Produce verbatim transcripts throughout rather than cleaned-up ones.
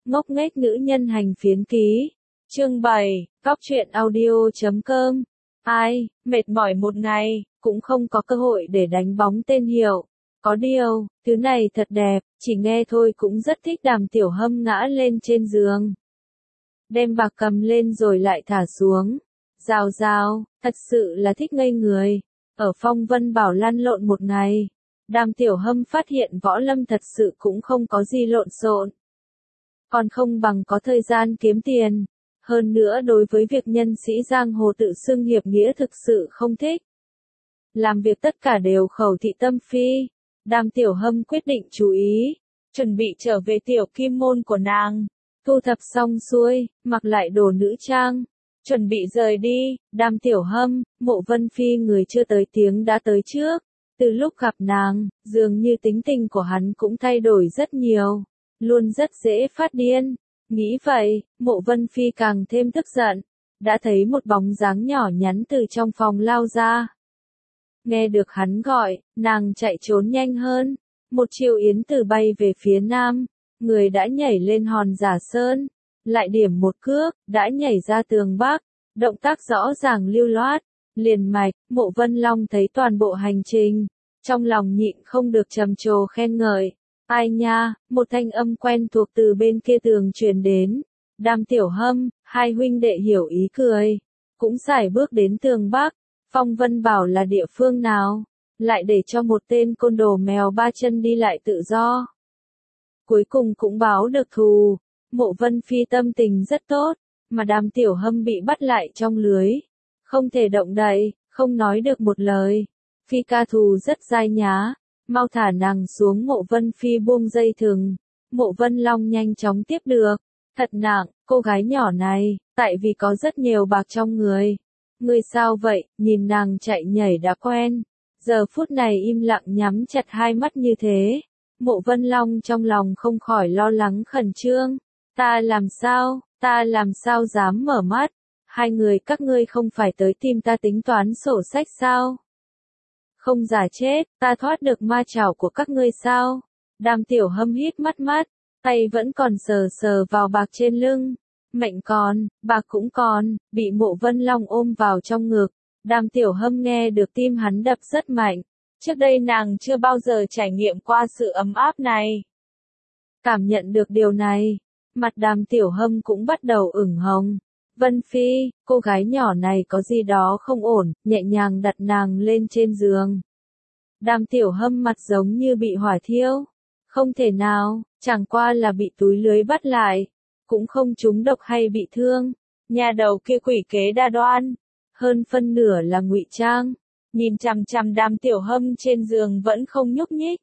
Ngốc nghếch nữ nhân hành phiến ký. Chương bảy, Cóc truyện audio chấm com. Ai, mệt mỏi một ngày, cũng không có cơ hội để đánh bóng tên hiệu. Có điều, thứ này thật đẹp, chỉ nghe thôi cũng rất thích. Đàm Tiểu Hâm ngã lên trên giường. Đem bạc cầm lên rồi lại thả xuống. Rào rào, thật sự là thích ngây người. Ở Phong Vân Bảo lăn lộn một ngày. Đàm Tiểu Hâm phát hiện võ lâm thật sự cũng không có gì lộn xộn. Còn không bằng có thời gian kiếm tiền. Hơn nữa đối với việc nhân sĩ giang hồ tự xưng hiệp nghĩa thực sự không thích. Làm việc tất cả đều khẩu thị tâm phi. Đàm Tiểu Hâm quyết định chú ý. Chuẩn bị trở về tiểu kim môn của nàng. Thu thập xong xuôi, mặc lại đồ nữ trang. Chuẩn bị rời đi, Đàm Tiểu Hâm, Mộ Vân Phi người chưa tới tiếng đã tới trước. Từ lúc gặp nàng, dường như tính tình của hắn cũng thay đổi rất nhiều. Luôn rất dễ phát điên. Nghĩ vậy, Mộ Vân Phi càng thêm tức giận. Đã thấy một bóng dáng nhỏ nhắn từ trong phòng lao ra. Nghe được hắn gọi, nàng chạy trốn nhanh hơn. Một chiều yến tử bay về phía nam. Người đã nhảy lên hòn Giả Sơn. Lại điểm một cước, đã nhảy ra tường Bắc. Động tác rõ ràng lưu loát. Liền mạch, Mộ Vân Long thấy toàn bộ hành trình. Trong lòng nhịn không được trầm trồ khen ngợi. Ai nha, một thanh âm quen thuộc từ bên kia tường truyền đến. Đàm Tiểu Hâm, hai huynh đệ hiểu ý cười. Cũng sải bước đến tường Bắc. Phong Vân Bảo là địa phương nào? Lại để cho một tên côn đồ mèo ba chân đi lại tự do. Cuối cùng cũng báo được thù. Mộ Vân Phi tâm tình rất tốt. Mà Đàm Tiểu Hâm bị bắt lại trong lưới. Không thể động đậy, không nói được một lời. Phi ca thù rất dai nhá. Mau thả nàng xuống. Mộ Vân Phi buông dây thừng. Mộ Vân Long nhanh chóng tiếp được. Thật nặng, cô gái nhỏ này, tại vì có rất nhiều bạc trong người. Người sao vậy, nhìn nàng chạy nhảy đã quen. Giờ phút này im lặng nhắm chặt hai mắt như thế. Mộ Vân Long trong lòng không khỏi lo lắng khẩn trương. Ta làm sao, ta làm sao dám mở mắt. Hai người các ngươi không phải tới tìm ta tính toán sổ sách sao? Không giả chết, ta thoát được ma chảo của các ngươi sao? Đàm Tiểu Hâm hít mắt mắt, tay vẫn còn sờ sờ vào bạc trên lưng. Mệnh còn, bạc cũng còn, bị Mộ Vân Long ôm vào trong ngực. Đàm Tiểu Hâm nghe được tim hắn đập rất mạnh. Trước đây nàng chưa bao giờ trải nghiệm qua sự ấm áp này. Cảm nhận được điều này, mặt Đàm Tiểu Hâm cũng bắt đầu ửng hồng. Vân Phi, cô gái nhỏ này có gì đó không ổn, nhẹ nhàng đặt nàng lên trên giường. Đàm Tiểu Hâm mặt giống như bị hỏa thiêu. Không thể nào, chẳng qua là bị túi lưới bắt lại. Cũng không trúng độc hay bị thương. Nhà đầu kia quỷ kế đa đoan. Hơn phân nửa là ngụy trang. Nhìn chằm chằm Đàm Tiểu Hâm trên giường vẫn không nhúc nhích.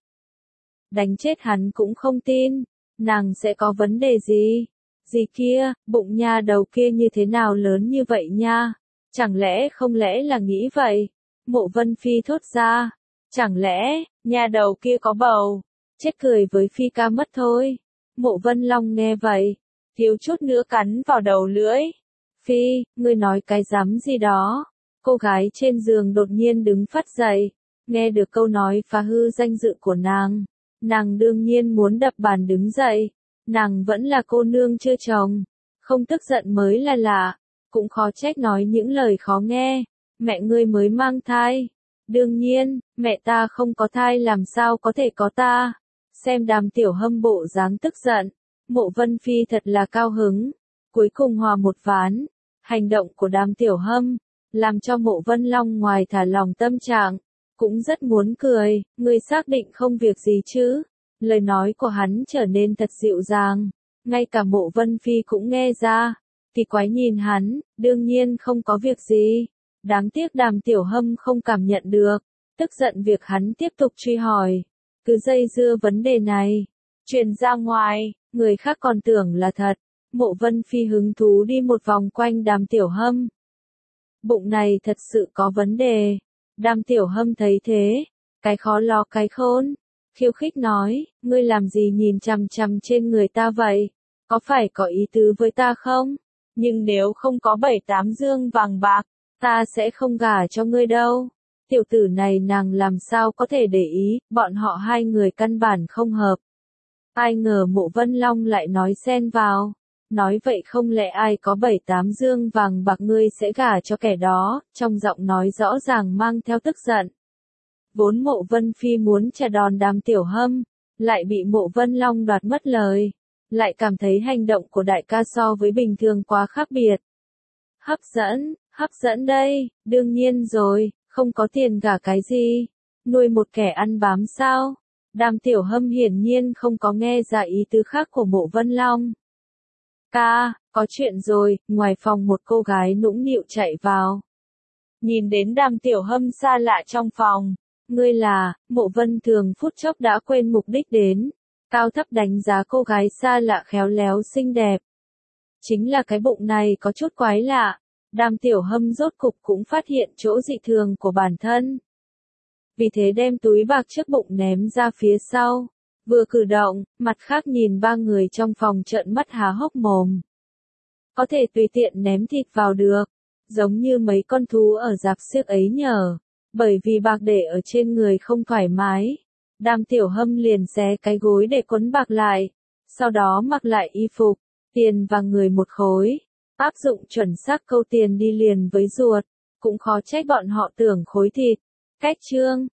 Đánh chết hắn cũng không tin. Nàng sẽ có vấn đề gì? Gì kia, bụng nha đầu kia như thế nào lớn như vậy nha? Chẳng lẽ không lẽ là nghĩ vậy? Mộ Vân Phi thốt ra. Chẳng lẽ, nha đầu kia có bầu? Chết cười với Phi ca mất thôi. Mộ Vân Long nghe vậy. Thiếu chút nữa cắn vào đầu lưỡi. Phi, ngươi nói cái rắm gì đó? Cô gái trên giường đột nhiên đứng phát dậy. Nghe được câu nói phá hư danh dự của nàng. Nàng đương nhiên muốn đập bàn đứng dậy. Nàng vẫn là cô nương chưa chồng. Không tức giận mới là lạ. Cũng khó trách nói những lời khó nghe. Mẹ ngươi mới mang thai. Đương nhiên, mẹ ta không có thai làm sao có thể có ta. Xem Đàm Tiểu Hâm bộ dáng tức giận. Mộ Vân Phi thật là cao hứng. Cuối cùng hòa một ván. Hành động của Đàm Tiểu Hâm làm cho Mộ Vân Long ngoài thả lòng tâm trạng, cũng rất muốn cười. Ngươi xác định không việc gì chứ? Lời nói của hắn trở nên thật dịu dàng. Ngay cả Mộ Vân Phi cũng nghe ra. Kỳ quái nhìn hắn, đương nhiên không có việc gì. Đáng tiếc Đàm Tiểu Hâm không cảm nhận được. Tức giận việc hắn tiếp tục truy hỏi. Cứ dây dưa vấn đề này. Truyền ra ngoài, người khác còn tưởng là thật. Mộ Vân Phi hứng thú đi một vòng quanh Đàm Tiểu Hâm. Bụng này thật sự có vấn đề. Đàm Tiểu Hâm thấy thế. Cái khó lo cái khôn. Khiêu khích nói, ngươi làm gì nhìn chằm chằm trên người ta vậy? Có phải có ý tứ với ta không? Nhưng nếu không có bảy tám dương vàng bạc, ta sẽ không gả cho ngươi đâu. Tiểu tử này nàng làm sao có thể để ý, bọn họ hai người căn bản không hợp. Ai ngờ Mộ Vân Long lại nói xen vào. Nói vậy không lẽ ai có bảy tám dương vàng bạc ngươi sẽ gả cho kẻ đó, trong giọng nói rõ ràng mang theo tức giận. Vốn Mộ Vân Phi muốn trả đòn Đàm Tiểu Hâm, lại bị Mộ Vân Long đoạt mất lời, lại cảm thấy hành động của đại ca so với bình thường quá khác biệt. Hấp dẫn, hấp dẫn đây, đương nhiên rồi, không có tiền gả cái gì, nuôi một kẻ ăn bám sao? Đàm Tiểu Hâm hiển nhiên không có nghe ra ý tứ khác của Mộ Vân Long. Ca, có chuyện rồi, ngoài phòng một cô gái nũng nịu chạy vào. Nhìn đến Đàm Tiểu Hâm xa lạ trong phòng. Ngươi là, Mộ Vân Thường phút chốc đã quên mục đích đến. Cao thấp đánh giá cô gái xa lạ khéo léo xinh đẹp. Chính là cái bụng này có chút quái lạ. Đàm Tiểu Hâm rốt cục cũng phát hiện chỗ dị thường của bản thân. Vì thế đem túi bạc trước bụng ném ra phía sau. Vừa cử động, mặt khác nhìn ba người trong phòng trợn mắt há hốc mồm. Có thể tùy tiện ném thịt vào được. Giống như mấy con thú ở rạp xiếc ấy nhờ. Bởi vì bạc để ở trên người không thoải mái. Đàm Tiểu Hâm liền xé cái gối để quấn bạc lại. Sau đó mặc lại y phục. Tiền và người một khối. Áp dụng chuẩn xác câu tiền đi liền với ruột. Cũng khó trách bọn họ tưởng khối thịt. Cách chương.